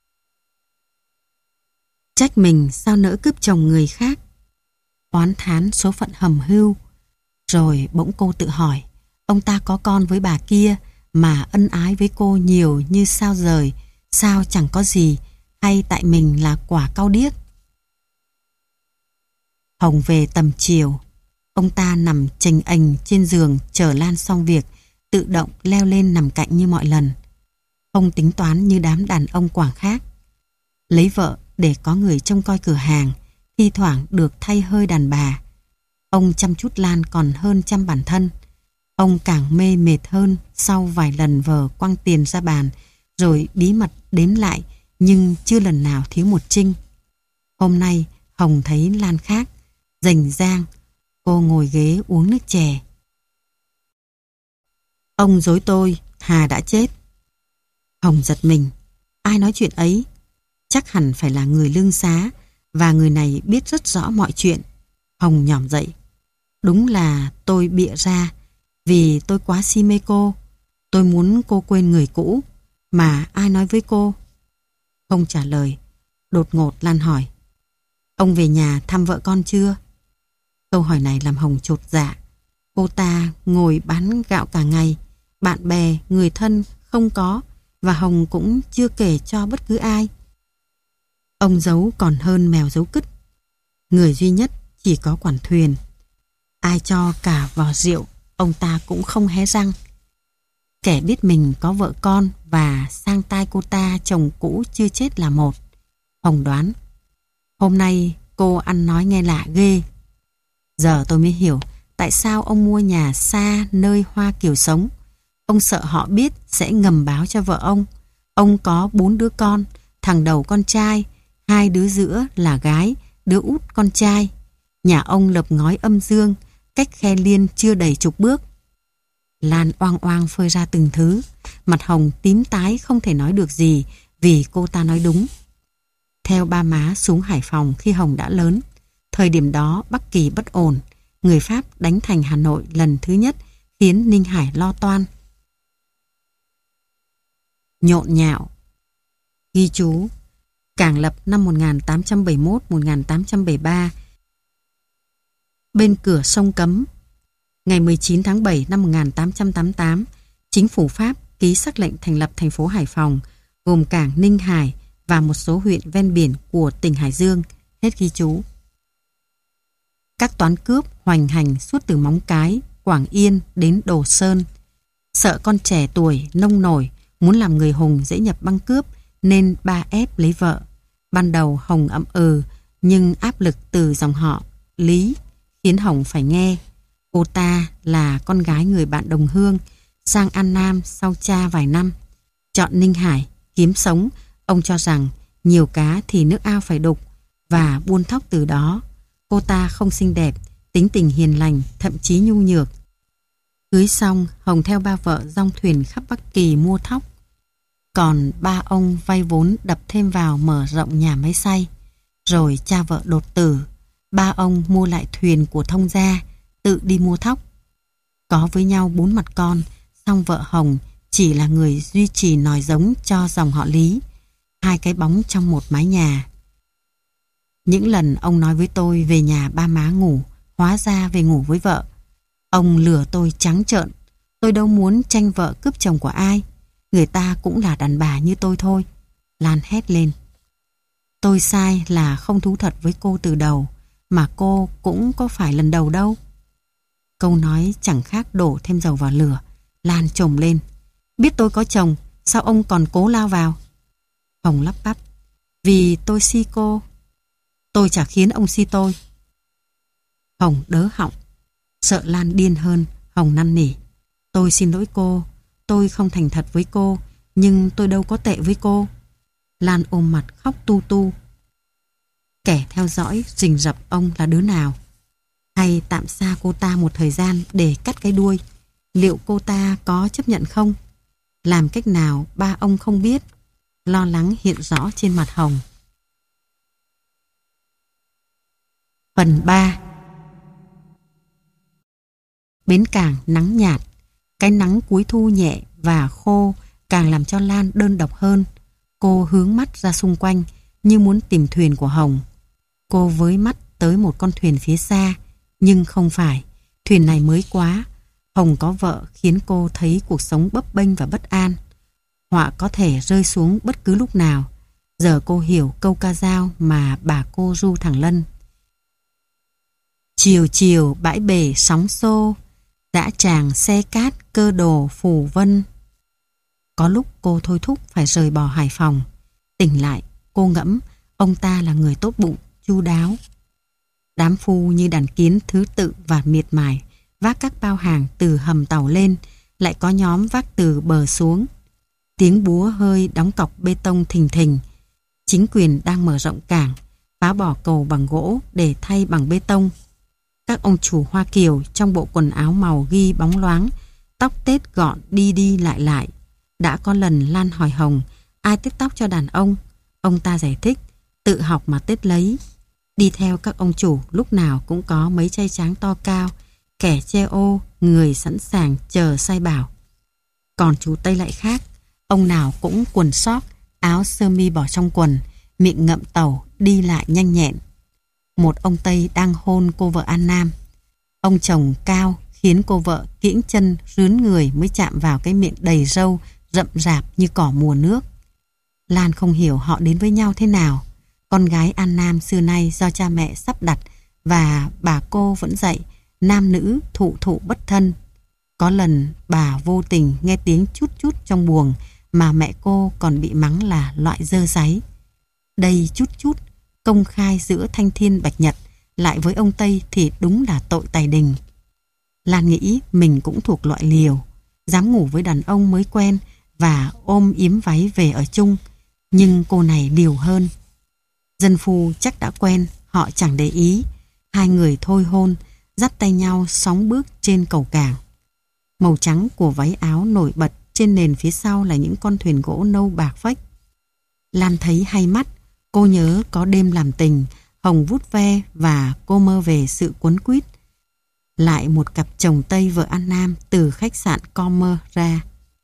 Speaker 1: Trách mình sao nỡ cướp chồng người khác, oán thán số phận hầm hưu. Rồi bỗng cô tự hỏi, ông ta có con với bà kia mà ân ái với cô nhiều như sao rời, sao chẳng có gì, hay tại mình là quả cau điếc. Hồng về tầm chiều. Ông ta nằm chềnh ềnh trên giường chờ Lan xong việc, tự động leo lên nằm cạnh như mọi lần. Ông tính toán như đám đàn ông quảng khác. Lấy vợ để có người trông coi cửa hàng, thi thoảng được thay hơi đàn bà. Ông chăm chút Lan còn hơn chăm bản thân. Ông càng mê mệt hơn sau vài lần vờ quăng tiền ra bàn, rồi bí mật đếm lại, nhưng chưa lần nào thiếu một trinh. Hôm nay Hồng thấy Lan khác, rành rang. Cô ngồi ghế uống nước chè. Ông dối tôi, Hà đã chết. Hồng giật mình. Ai nói chuyện ấy? Chắc hẳn phải là người lương xá, và người này biết rất rõ mọi chuyện. Hồng nhỏm dậy. Đúng là tôi bịa ra, Vì tôi quá si mê cô. Tôi muốn cô quên người cũ. Mà ai nói với cô? Không trả lời. Đột ngột Lan hỏi: Ông về nhà thăm vợ con chưa? Câu hỏi này làm Hồng chột dạ. Cô ta ngồi bán gạo cả ngày, bạn bè, người thân không có, và Hồng cũng chưa kể cho bất cứ ai. Ông giấu còn hơn mèo giấu cứt. Người duy nhất chỉ có quản thuyền. Ai cho cả vò rượu, ông ta cũng không hé răng. Kẻ biết mình có vợ con và sang tai cô ta chồng cũ chưa chết là một. Hồng đoán hôm nay cô ăn nói nghe lạ ghê. Giờ tôi mới hiểu tại sao ông mua nhà xa nơi Hoa Kiều sống. Ông sợ họ biết sẽ ngầm báo cho vợ ông. Ông có bốn đứa con, thằng đầu con trai, hai đứa giữa là gái, đứa út con trai. Nhà ông lợp ngói âm dương, cách Khe Liên chưa đầy chục bước. Lan oang oang phơi ra từng thứ. Mặt Hồng tím tái không thể nói được gì vì cô ta nói đúng. Theo ba má xuống Hải Phòng khi Hồng đã lớn. Thời điểm đó Bắc Kỳ bất ổn. Người Pháp đánh thành Hà Nội lần thứ nhất khiến Ninh Hải lo toan. Nhộn nhạo. Ghi chú: Cảng lập năm một nghìn tám trăm bảy mươi mốt đến một nghìn tám trăm bảy mươi ba. Bên cửa sông Cấm. Ngày mười chín tháng bảy năm một nghìn tám trăm tám mươi tám, chính phủ Pháp ký sắc lệnh thành lập thành phố Hải Phòng, gồm cảng Ninh Hải và một số huyện ven biển của tỉnh Hải Dương. Hết ghi chú. Các toán cướp hoành hành suốt từ Móng Cái, Quảng Yên đến Đồ Sơn. Sợ con trẻ tuổi nông nổi muốn làm người hùng dễ nhập băng cướp nên ba ép lấy vợ. Ban đầu Hồng ậm ừ, nhưng áp lực từ dòng họ Lý khiến Hồng phải nghe. Cô ta là con gái người bạn đồng hương, sang An Nam sau cha vài năm. Chọn Ninh Hải kiếm sống. Ông cho rằng nhiều cá thì nước ao phải đục, và buôn thóc từ đó. Cô ta không xinh đẹp, tính tình hiền lành, thậm chí nhu nhược. Cưới xong, Hồng theo ba vợ dong thuyền khắp Bắc Kỳ mua thóc. Còn ba ông vay vốn đập thêm vào mở rộng nhà máy xay. Rồi cha vợ đột tử. Ba ông mua lại thuyền của thông gia, tự đi mua thóc. Có với nhau bốn mặt con, song vợ Hồng chỉ là người duy trì nòi giống cho dòng họ Lý. Hai cái bóng trong một mái nhà. Những lần ông nói với tôi về nhà ba má ngủ, hóa ra về ngủ với vợ. Ông lừa tôi trắng trợn. Tôi đâu muốn tranh vợ cướp chồng của ai. Người ta cũng là đàn bà như tôi thôi. Lan hét lên. Tôi sai là không thú thật với cô từ đầu, mà cô cũng có phải lần đầu đâu. Câu nói chẳng khác đổ thêm dầu vào lửa. Lan chồm lên. Biết tôi có chồng, sao ông còn cố lao vào? Hồng lắp bắp. Vì tôi si cô. Tôi chả khiến ông si tôi. Hồng đớ họng. Sợ Lan điên hơn, Hồng năn nỉ. Tôi xin lỗi cô. Tôi không thành thật với cô, nhưng tôi đâu có tệ với cô. Lan ôm mặt khóc tu tu. Kẻ theo dõi rình rập ông là đứa nào? Hay tạm xa cô ta một thời gian để cắt cái đuôi? Liệu cô ta có chấp nhận không? Làm cách nào ba ông không biết? Lo lắng hiện rõ trên mặt Hồng. Phần ba. Bến cảng nắng nhạt. Cái nắng cuối thu nhẹ và khô càng làm cho Lan đơn độc hơn. Cô hướng mắt ra xung quanh như muốn tìm thuyền của Hồng. Cô với mắt tới một con thuyền phía xa, nhưng không phải. Thuyền này mới quá. Hồng có vợ khiến cô thấy cuộc sống bấp bênh và bất an. Họa có thể rơi xuống bất cứ lúc nào. Giờ cô hiểu câu ca dao mà bà cô ru thằng Lân. Chiều chiều bãi bể sóng xô, dã tràng xe cát cơ đồ phù vân. Có lúc cô thôi thúc phải rời bỏ Hải Phòng. Tỉnh lại, cô ngẫm ông ta là người tốt bụng, chu đáo. Đám phu như đàn kiến thứ tự và miệt mài vác các bao hàng từ hầm tàu lên, lại có nhóm vác từ bờ xuống. Tiếng búa hơi đóng cọc bê tông thình thình. Chính quyền đang mở rộng cảng, phá bỏ cầu bằng gỗ để thay bằng bê tông. Các ông chủ Hoa Kiều trong bộ quần áo màu ghi bóng loáng, tóc tết gọn đi đi lại lại. Đã có lần Lan hỏi Hồng ai tết tóc cho đàn ông. Ông ta giải thích tự học mà tết lấy. Đi theo các ông chủ lúc nào cũng có mấy trai tráng to cao, kẻ che ô, người sẵn sàng chờ sai bảo. Còn chú Tây lại khác, ông nào cũng quần sóc, áo sơ mi bỏ trong quần, miệng ngậm tàu, đi lại nhanh nhẹn. Một ông Tây đang hôn cô vợ An Nam. Ông chồng cao khiến cô vợ kiễng chân rướn người mới chạm vào cái miệng đầy râu, rậm rạp như cỏ mùa nước. Lan không hiểu họ đến với nhau thế nào. Con gái An Nam xưa nay do cha mẹ sắp đặt và bà cô vẫn dạy nam nữ thụ thụ bất thân. Có lần bà vô tình nghe tiếng chút chút trong buồng mà mẹ cô còn bị mắng là loại dơ dáy. Đây chút chút công khai giữa thanh thiên bạch nhật, lại với ông Tây thì đúng là tội tày đình. Lan nghĩ mình cũng thuộc loại liều, dám ngủ với đàn ông mới quen và ôm yếm váy về ở chung, nhưng cô này liều hơn. Dân phu chắc đã quen, họ chẳng để ý. Hai người thôi hôn, dắt tay nhau sóng bước trên cầu cảng. Màu trắng của váy áo nổi bật, trên nền phía sau là những con thuyền gỗ nâu bạc phách. Lan thấy hay mắt, cô nhớ có đêm làm tình, Hồng vút ve và cô mơ về sự cuốn quýt. Lại một cặp chồng Tây vợ An Nam từ khách sạn Commer ra.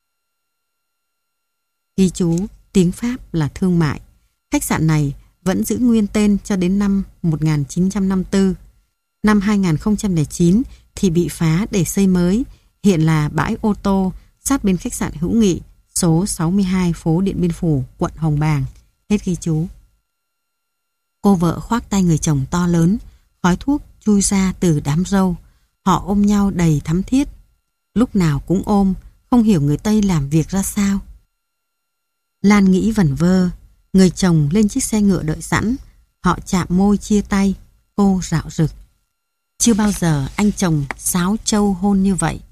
Speaker 1: Ghi chú, tiếng Pháp là thương mại. Khách sạn này vẫn giữ nguyên tên cho đến năm một nghìn chín trăm năm mươi tư. Năm hai nghìn không trăm lẻ chín thì bị phá để xây mới, hiện là bãi ô tô sát bên khách sạn Hữu Nghị, số sáu mươi hai phố Điện Biên Phủ, quận Hồng Bàng. Hết ghi chú. Cô vợ khoác tay người chồng to lớn, khói thuốc chui ra từ đám râu. Họ ôm nhau đầy thắm thiết. Lúc nào cũng ôm, không hiểu người Tây làm việc ra sao. Lan nghĩ vẩn vơ. Người chồng lên chiếc xe ngựa đợi sẵn. Họ chạm môi chia tay. Cô rạo rực. Chưa bao giờ anh chồng sáo trâu hôn như vậy.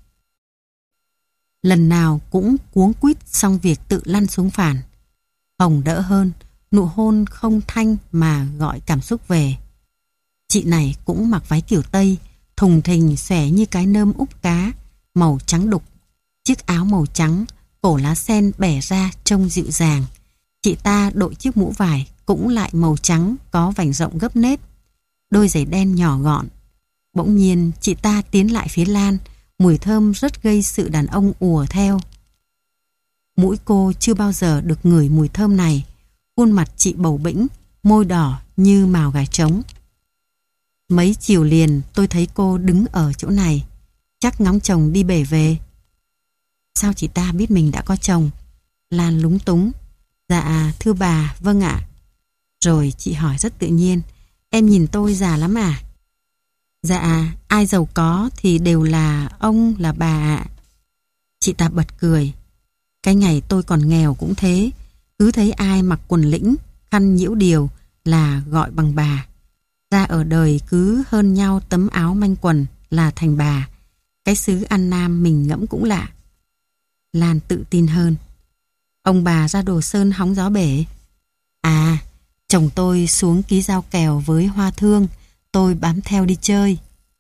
Speaker 1: Lần nào cũng cuống quýt xong việc tự lăn xuống phản. Hồng đỡ hơn, nụ hôn không thanh mà gọi cảm xúc về. Chị này cũng mặc váy kiểu Tây, thùng thình xòe như cái nơm úp cá, màu trắng đục. Chiếc áo màu trắng, cổ lá sen bẻ ra trông dịu dàng. Chị ta đội chiếc mũ vải cũng lại màu trắng có vành rộng gấp nết. Đôi giày đen nhỏ gọn. Bỗng nhiên chị ta tiến lại phía Lan, mùi thơm rất gây sự đàn ông ùa theo. Mũi cô chưa bao giờ được ngửi mùi thơm này. Khuôn mặt chị bầu bĩnh, môi đỏ như mào gà trống. Mấy chiều liền tôi thấy cô đứng ở chỗ này, chắc ngóng chồng đi bể về. Sao chị ta biết mình đã có chồng? Lan lúng túng. Dạ thưa bà, vâng ạ. Rồi chị hỏi rất tự nhiên, em nhìn tôi già lắm à? Dạ, ai giàu có thì đều là ông là bà ạ. Chị ta bật cười. Cái ngày tôi còn nghèo cũng thế, cứ thấy ai mặc quần lĩnh, khăn nhiễu điều là gọi bằng bà. Ra ở đời cứ hơn nhau tấm áo manh quần là thành bà. Cái xứ An Nam mình ngẫm cũng lạ. Lan tự tin hơn. Ông bà ra Đồ Sơn hóng gió bể. À, chồng tôi xuống ký giao kèo với Hoa Thương, tôi bám theo đi chơi.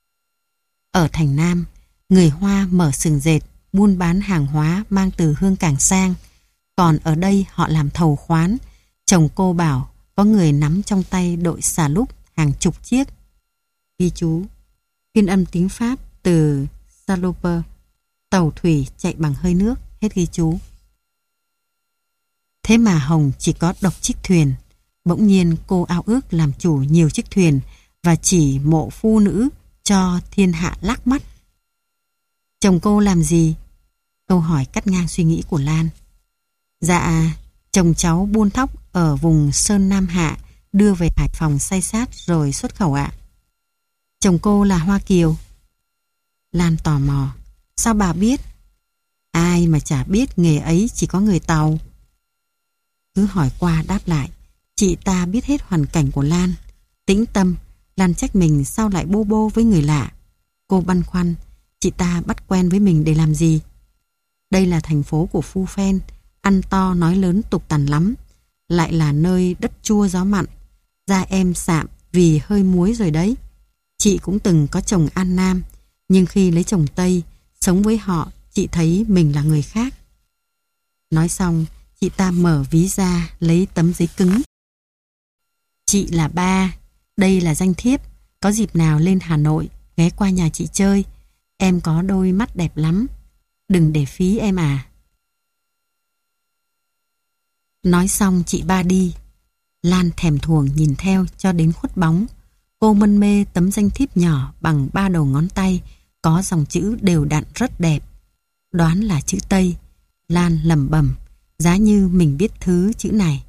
Speaker 1: Ở thành Nam, người Hoa mở xưởng dệt, buôn bán hàng hóa mang từ Hương Cảng sang. Còn ở đây họ làm thầu khoán. Chồng cô bảo có người nắm trong tay đội xà lúp hàng chục chiếc. Ghi chú, phiên âm tiếng Pháp từ saloper, tàu thủy chạy bằng hơi nước. Hết ghi chú. Thế mà Hồng chỉ có độc chiếc thuyền. Bỗng nhiên cô ao ước làm chủ nhiều chiếc thuyền và chỉ mộ phu nữ cho thiên hạ lác mắt. Chồng cô làm gì? Câu hỏi cắt ngang suy nghĩ của Lan. Dạ, chồng cháu buôn thóc ở vùng Sơn Nam Hạ, đưa về Hải Phòng xay sát rồi xuất khẩu ạ. Chồng cô là Hoa Kiều. Lan tò mò. Sao bà biết? Ai mà chả biết nghề ấy chỉ có người Tàu. Cứ hỏi qua đáp lại. Chị ta biết hết hoàn cảnh của Lan. Tĩnh tâm, Lan trách mình sao lại bô bô với người lạ. Cô băn khoăn, chị ta bắt quen với mình để làm gì? Đây là thành phố của Phu Phen, ăn to nói lớn tục tằn lắm. Lại là nơi đất chua gió mặn. Da em sạm vì hơi muối rồi đấy. Chị cũng từng có chồng An Nam, nhưng khi lấy chồng Tây, sống với họ, chị thấy mình là người khác. Nói xong, chị ta mở ví ra lấy tấm giấy cứng. Chị là Ba, đây là danh thiếp, có dịp nào lên Hà Nội ghé qua nhà chị chơi. Em có đôi mắt đẹp lắm. Đừng để phí em à. Nói xong chị ba đi. Lan thèm thuồng nhìn theo cho đến khuất bóng. Cô mân mê tấm danh thiếp nhỏ bằng ba đầu ngón tay, có dòng chữ đều đặn rất đẹp. Đoán là chữ Tây. Lan lẩm bẩm, giá như mình biết thứ chữ này.